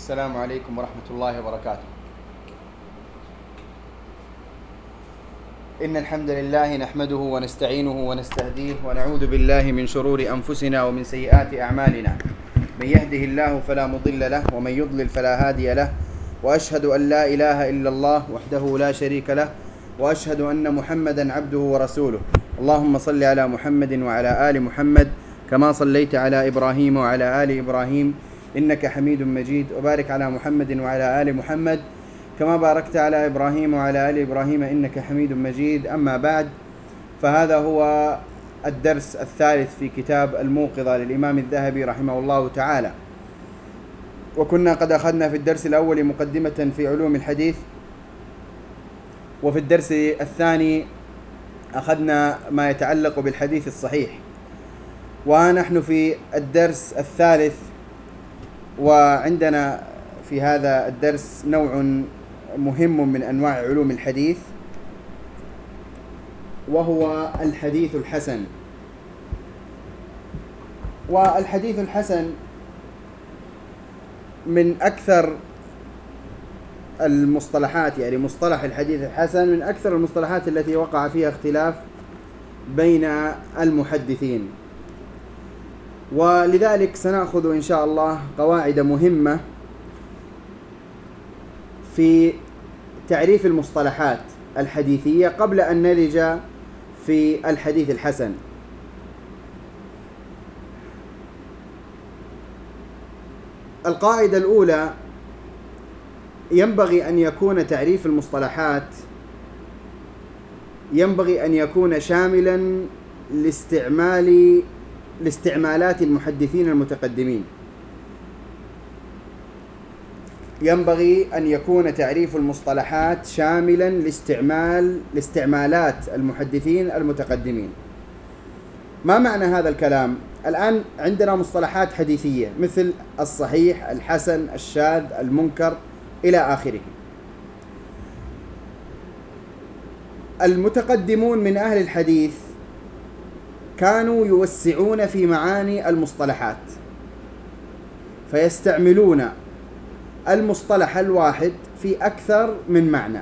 السلام عليكم ورحمة الله وبركاته. إن الحمد لله نحمده ونستعينه ونستهديه ونعوذ بالله من شرور أنفسنا ومن سيئات أعمالنا. من يهده الله فلا مضل له ومن يضلل فلا هادي له، وأشهد أن لا إله إلا الله وحده لا شريك له، وأشهد أن محمدا عبده ورسوله. اللهم صل على محمد وعلى آل محمد كما صليت على إبراهيم وعلى آل إبراهيم إنك حميد مجيد، وبارك على محمد وعلى آل محمد كما باركت على إبراهيم وعلى آل إبراهيم إنك حميد مجيد. أما بعد، فهذا هو الدرس الثالث في كتاب الموقظة للإمام الذهبي رحمه الله تعالى. وكنا قد أخذنا في الدرس الأول مقدمة في علوم الحديث، وفي الدرس الثاني أخذنا ما يتعلق بالحديث الصحيح، ونحن في الدرس الثالث، وعندنا في هذا الدرس نوع مهم من أنواع علوم الحديث، وهو الحديث الحسن. والحديث الحسن من أكثر المصطلحات، يعني مصطلح الحديث الحسن من أكثر المصطلحات التي وقع فيها اختلاف بين المحدثين، ولذلك سنأخذ إن شاء الله قواعد مهمة في تعريف المصطلحات الحديثية قبل أن نلج في الحديث الحسن. القاعدة الأولى: ينبغي أن يكون تعريف المصطلحات ينبغي أن يكون شاملا لاستعمالات المحدثين المتقدمين. ينبغي أن يكون تعريف المصطلحات شاملا لاستعمالات المحدثين المتقدمين. ما معنى هذا الكلام؟ الآن عندنا مصطلحات حديثية مثل الصحيح، الحسن، الشاذ، المنكر إلى آخره. المتقدمون من أهل الحديث كانوا يوسعون في معاني المصطلحات، فيستعملون المصطلح الواحد في أكثر من معنى.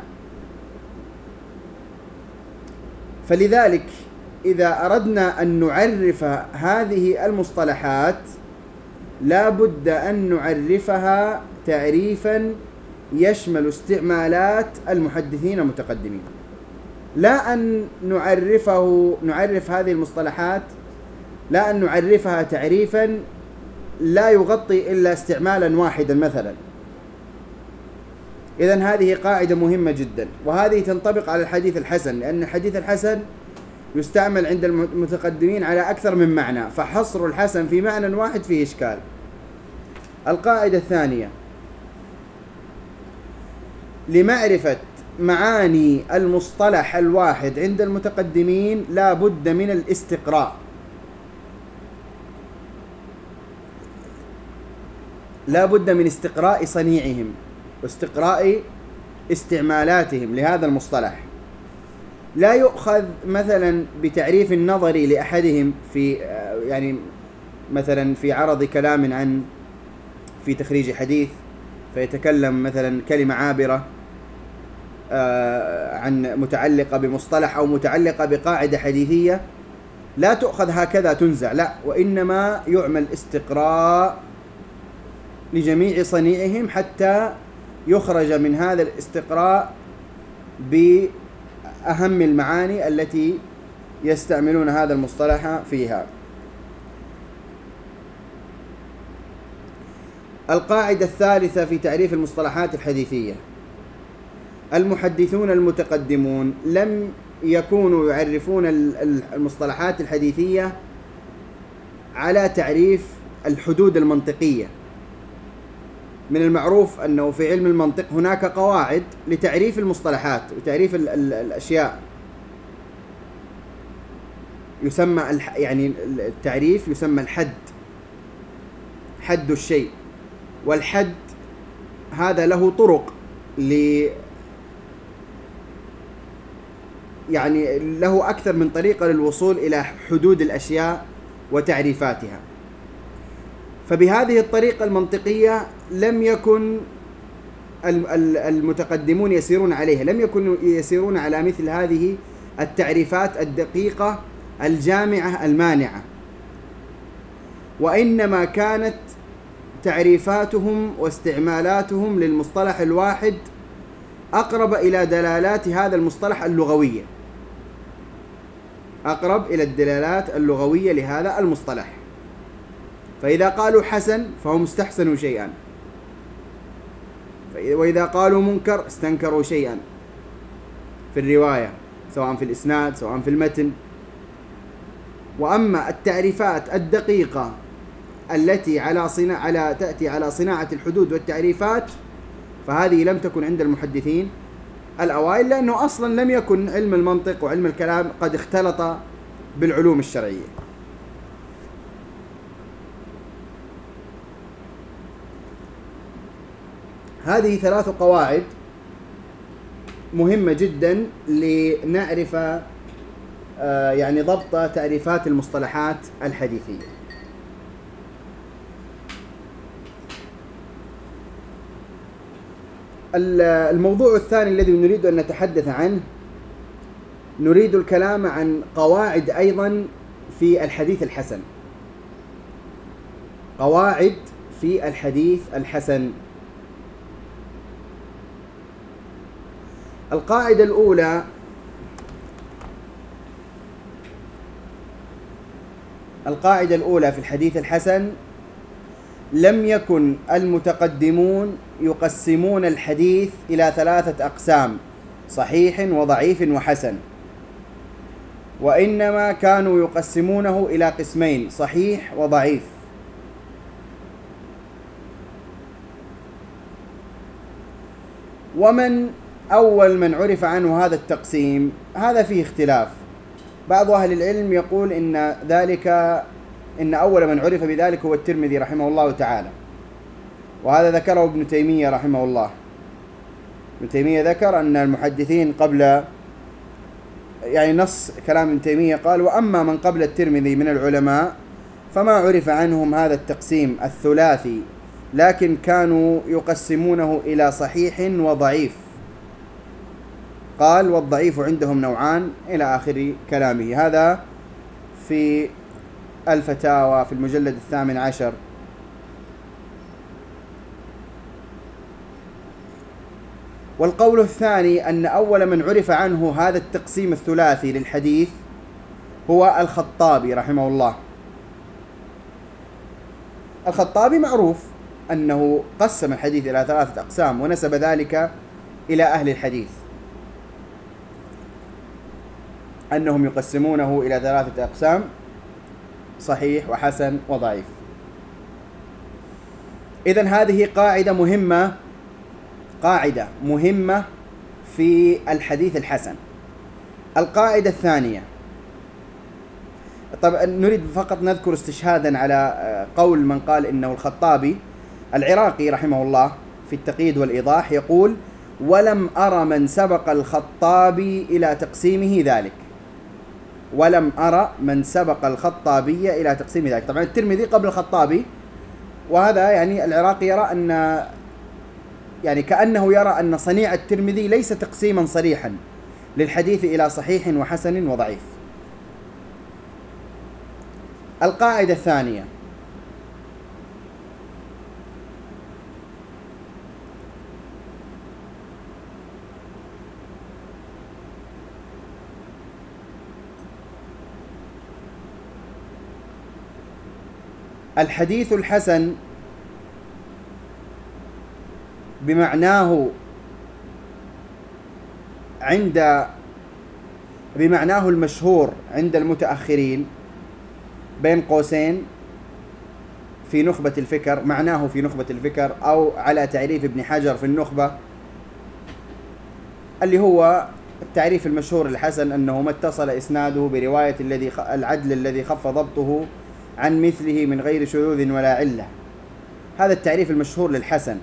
فلذلك إذا أردنا أن نعرف هذه المصطلحات لا بد أن نعرفها تعريفا يشمل استعمالات المحدثين المتقدمين، لا أن نعرف هذه المصطلحات، لا أن نعرفها تعريفا لا يغطي إلا استعمالا واحدا مثلا. إذن هذه قاعدة مهمة جدا، وهذه تنطبق على الحديث الحسن، لأن الحديث الحسن يستعمل عند المتقدمين على أكثر من معنى، فحصر الحسن في معنى واحد فيه إشكال. القاعدة الثانية: لمعرفة معاني المصطلح الواحد عند المتقدمين لا بد من الاستقراء، لا بد من استقراء صنيعهم واستقراء استعمالاتهم لهذا المصطلح. لا يؤخذ مثلا بتعريف النظري لأحدهم في يعني مثلا في عرض كلام في تخريج حديث، فيتكلم مثلا كلمة عابرة عن متعلقة بمصطلح أو متعلقة بقاعدة حديثية، لا تؤخذ هكذا تنزع، لا، وإنما يعمل استقراء لجميع صنيعهم حتى يخرج من هذا الاستقراء بأهم المعاني التي يستعملون هذا المصطلح فيها. القاعدة الثالثة في تعريف المصطلحات الحديثية: المحدثون المتقدمون لم يكونوا يعرفون المصطلحات الحديثية على تعريف الحدود المنطقية. من المعروف أنه في علم المنطق هناك قواعد لتعريف المصطلحات وتعريف الأشياء، يسمى يعني التعريف يسمى الحد، حد الشيء، والحد هذا له طرق يعني له أكثر من طريقة للوصول إلى حدود الأشياء وتعريفاتها. فبهذه الطريقة المنطقية لم يكن المتقدمون يسيرون عليها، لم يكونوا يسيرون على مثل هذه التعريفات الدقيقة الجامعة المانعة، وإنما كانت تعريفاتهم واستعمالاتهم للمصطلح الواحد أقرب إلى دلالات هذا المصطلح اللغوية، أقرب إلى الدلالات اللغوية لهذا المصطلح. فإذا قالوا حسن فهم استحسنوا شيئا، وإذا قالوا منكر استنكروا شيئا في الرواية، سواء في الإسناد سواء في المتن. وأما التعريفات الدقيقة التي تأتي على صناعة الحدود والتعريفات فهذه لم تكن عند المحدثين الأوائل، لأنه أصلا لم يكن علم المنطق وعلم الكلام قد اختلط بالعلوم الشرعية. هذه 3 قواعد مهمة جدا لنعرف يعني ضبط تعريفات المصطلحات الحديثية. الموضوع الثاني الذي نريد أن نتحدث عنه، نريد الكلام عن قواعد أيضا في الحديث الحسن، قواعد في الحديث الحسن. القاعدة الأولى في الحديث الحسن: لم يكن المتقدمون يقسمون الحديث إلى 3 أقسام: صحيح وضعيف وحسن، وإنما كانوا يقسمونه إلى قسمين: صحيح وضعيف. ومن أول من عرف عنه هذا التقسيم هذا فيه اختلاف. بعض أهل العلم يقول إن أول من عرف بذلك هو الترمذي رحمه الله تعالى، وهذا ذكره ابن تيمية رحمه الله. ابن تيمية ذكر أن المحدثين قبل نص كلام ابن تيمية قال: وأما من قبل الترمذي من العلماء فما عرف عنهم هذا التقسيم الثلاثي، لكن كانوا يقسمونه إلى صحيح وضعيف. قال: والضعيف عندهم نوعان، إلى آخر كلامه. هذا في الفتاوى في المجلد 18. والقول الثاني أن أول من عرف عنه هذا التقسيم الثلاثي للحديث هو الخطابي رحمه الله. الخطابي معروف أنه قسم الحديث إلى 3 أقسام، ونسب ذلك إلى أهل الحديث أنهم يقسمونه إلى 3 أقسام: صحيح وحسن وضعيف. إذن هذه قاعدة مهمة في الحديث الحسن. القاعدة الثانية، طبعا نريد فقط نذكر استشهادا على قول من قال إنه الخطابي، العراقي رحمه الله في التقييد والإيضاح يقول: ولم أرى من سبق الخطابي إلى تقسيمه ذلك. ولم أرى من سبق الخطابي إلى تقسيم ذلك. طبعا الترمذي قبل الخطابي، وهذا العراقي يرى أن كأنه يرى أن صنيع الترمذي ليس تقسيما صريحا للحديث إلى صحيح وحسن وضعيف. القاعدة الثانية: الحديث الحسن بمعناه المشهور عند المتأخرين، بين قوسين في نخبة الفكر، معناه في نخبة الفكر، أو على تعريف ابن حجر في النخبة، اللي هو التعريف المشهور الحسن أنه ما اتصل إسناده برواية العدل الذي خف ضبطه عن مثله من غير شذوذ ولا علة. هذا التعريف المشهور للحسن.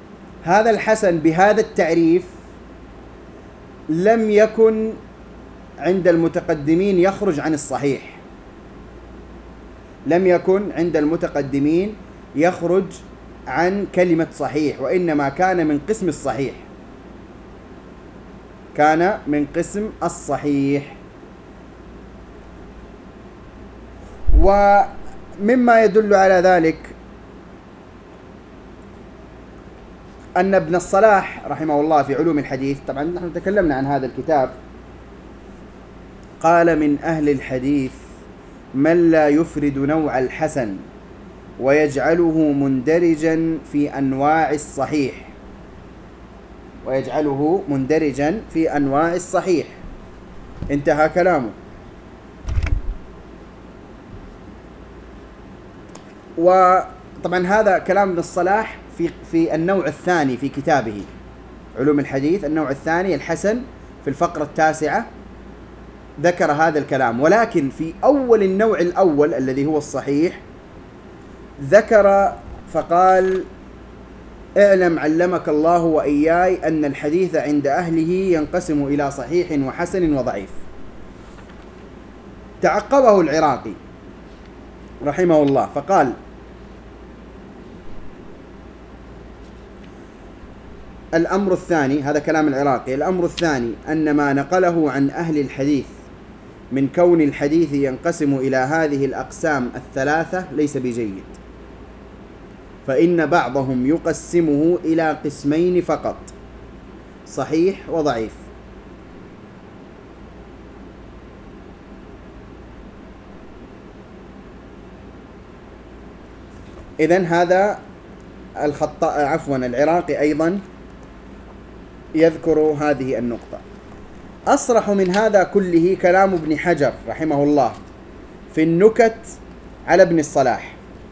هذا الحسن بهذا التعريف لم يكن عند المتقدمين يخرج عن الصحيح، لم يكن عند المتقدمين يخرج عن كلمة صحيح، وإنما كان من قسم الصحيح، كان من قسم الصحيح. ومما يدل على ذلك أن ابن الصلاح رحمه الله في علوم الحديث، طبعا نحن تكلمنا عن هذا الكتاب، قال: من أهل الحديث من لا يفرد نوع الحسن ويجعله مندرجا في أنواع الصحيح، ويجعله مندرجا في أنواع الصحيح. انتهى كلامه. وطبعا هذا كلام ابن الصلاح في النوع الثاني في كتابه علوم الحديث، النوع الثاني الحسن، في الفقرة 9 ذكر هذا الكلام. ولكن في أول النوع الأول الذي هو الصحيح ذكر فقال: اعلم علمك الله وإياي أن الحديث عند أهله ينقسم إلى صحيح وحسن وضعيف. تعقبه العراقي رحمه الله فقال: الأمر الثاني، هذا كلام العراقي، الأمر الثاني أن ما نقله عن أهل الحديث من كون الحديث ينقسم إلى هذه الأقسام الثلاثة ليس بجيد، فإن بعضهم يقسمه إلى قسمين فقط: صحيح وضعيف. إذن هذا العراقي أيضا يذكر هذه النقطة. أصرح من هذا كله كلام ابن حجر رحمه الله في النكت على ابن الصلاح،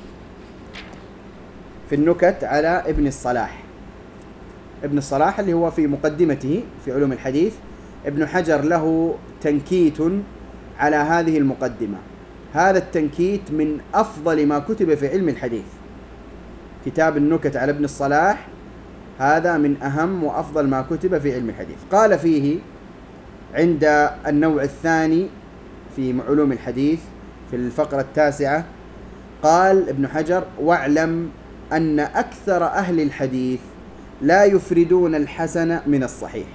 في النكت على ابن الصلاح. ابن الصلاح اللي هو في مقدمته في علوم الحديث، ابن حجر له تنكيت على هذه المقدمة. هذا التنكيت من أفضل ما كتب في علم الحديث. كتاب النكت على ابن الصلاح هذا من أهم وأفضل ما كتب في علم الحديث. قال فيه عند النوع الثاني في علوم الحديث في الفقرة 9، قال ابن حجر: واعلم أن أكثر أهل الحديث لا يفردون الحسن من الصحيح.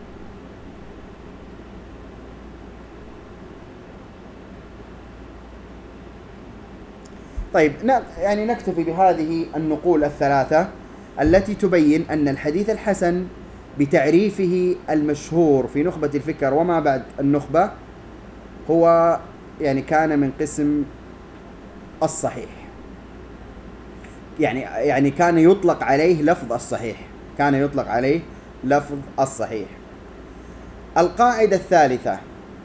طيب، يعني نكتفي بهذه النقول الثلاثة التي تبين أن الحديث الحسن بتعريفه المشهور في نخبة الفكر وما بعد النخبة هو يعني كان من قسم الصحيح، يعني كان يطلق عليه لفظ الصحيح، كان يطلق عليه لفظ الصحيح. القاعدة الثالثة: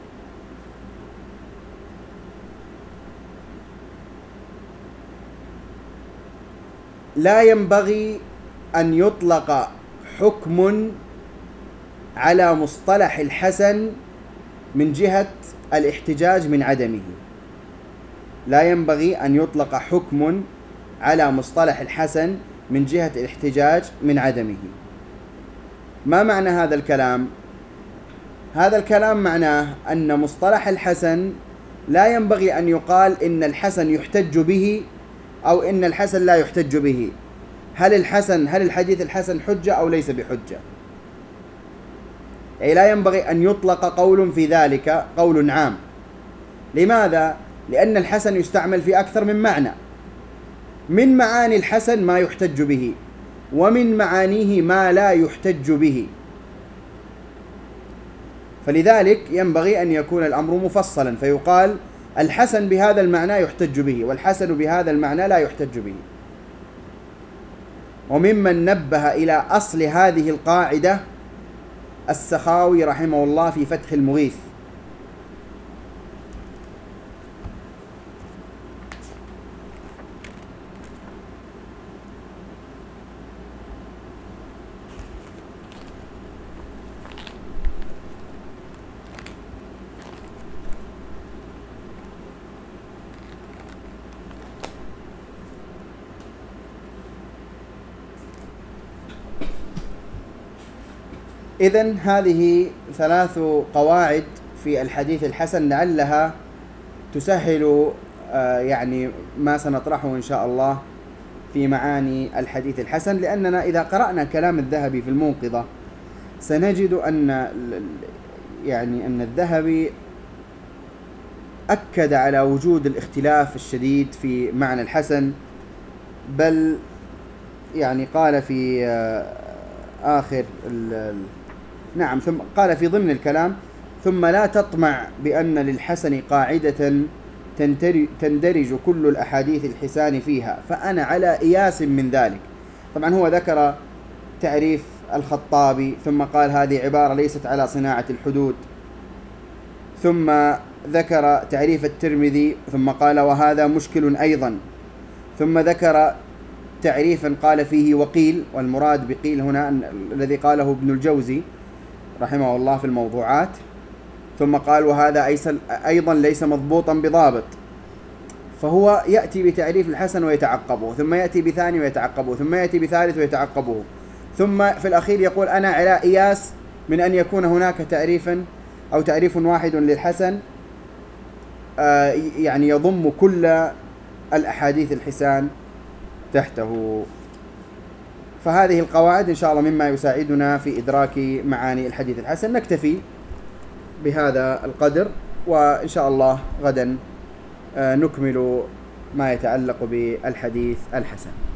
لا ينبغي أن يطلق حكم على مصطلح الحسن من جهة الاحتجاج من عدمه. لا ينبغي أن يطلق حكم على مصطلح الحسن من جهة الاحتجاج من عدمه. ما معنى هذا الكلام؟ هذا الكلام معناه أن مصطلح الحسن لا ينبغي أن يقال إن الحسن يحتج به أو إن الحسن لا يحتج به. هل الحديث الحسن حجة أو ليس بحجة؟ أي لا ينبغي أن يطلق قول في ذلك قول عام. لماذا؟ لأن الحسن يستعمل في أكثر من معنى. من معاني الحسن ما يحتج به، ومن معانيه ما لا يحتج به. فلذلك ينبغي أن يكون الأمر مفصلا، فيقال الحسن بهذا المعنى يحتج به، والحسن بهذا المعنى لا يحتج به. وممن نبه إلى أصل هذه القاعدة السخاوي رحمه الله في فتح المغيث. إذن هذه 3 قواعد في الحديث الحسن لعلها تسهل يعني ما سنطرحه إن شاء الله في معاني الحديث الحسن، لأننا إذا قرأنا كلام الذهبي في الموقظة سنجد أن الذهبي أكد على وجود الاختلاف الشديد في معنى الحسن، بل يعني قال في آخر نعم، ثم قال في ضمن الكلام: ثم لا تطمع بأن للحسن قاعدة تندرج كل الأحاديث الحسان فيها، فأنا على إياس من ذلك. طبعا هو ذكر تعريف الخطابي، ثم قال هذه عبارة ليست على صناعة الحدود، ثم ذكر تعريف الترمذي، ثم قال وهذا مشكل أيضا، ثم ذكر تعريفا قال فيه وقيل، والمراد بقيل هنا الذي قاله ابن الجوزي رحمه الله في الموضوعات، ثم قال وهذا أيضا ليس مضبوطا بضابط. فهو يأتي بتعريف الحسن ويتعقبه، ثم يأتي بثاني ويتعقبه، ثم يأتي بثالث ويتعقبه، ثم في الأخير يقول أنا على إياس من أن يكون هناك تعريف واحد للحسن يعني يضم كل الأحاديث الحسان تحته. فهذه القواعد إن شاء الله مما يساعدنا في إدراك معاني الحديث الحسن. نكتفي بهذا القدر، وإن شاء الله غدا نكمل ما يتعلق بالحديث الحسن.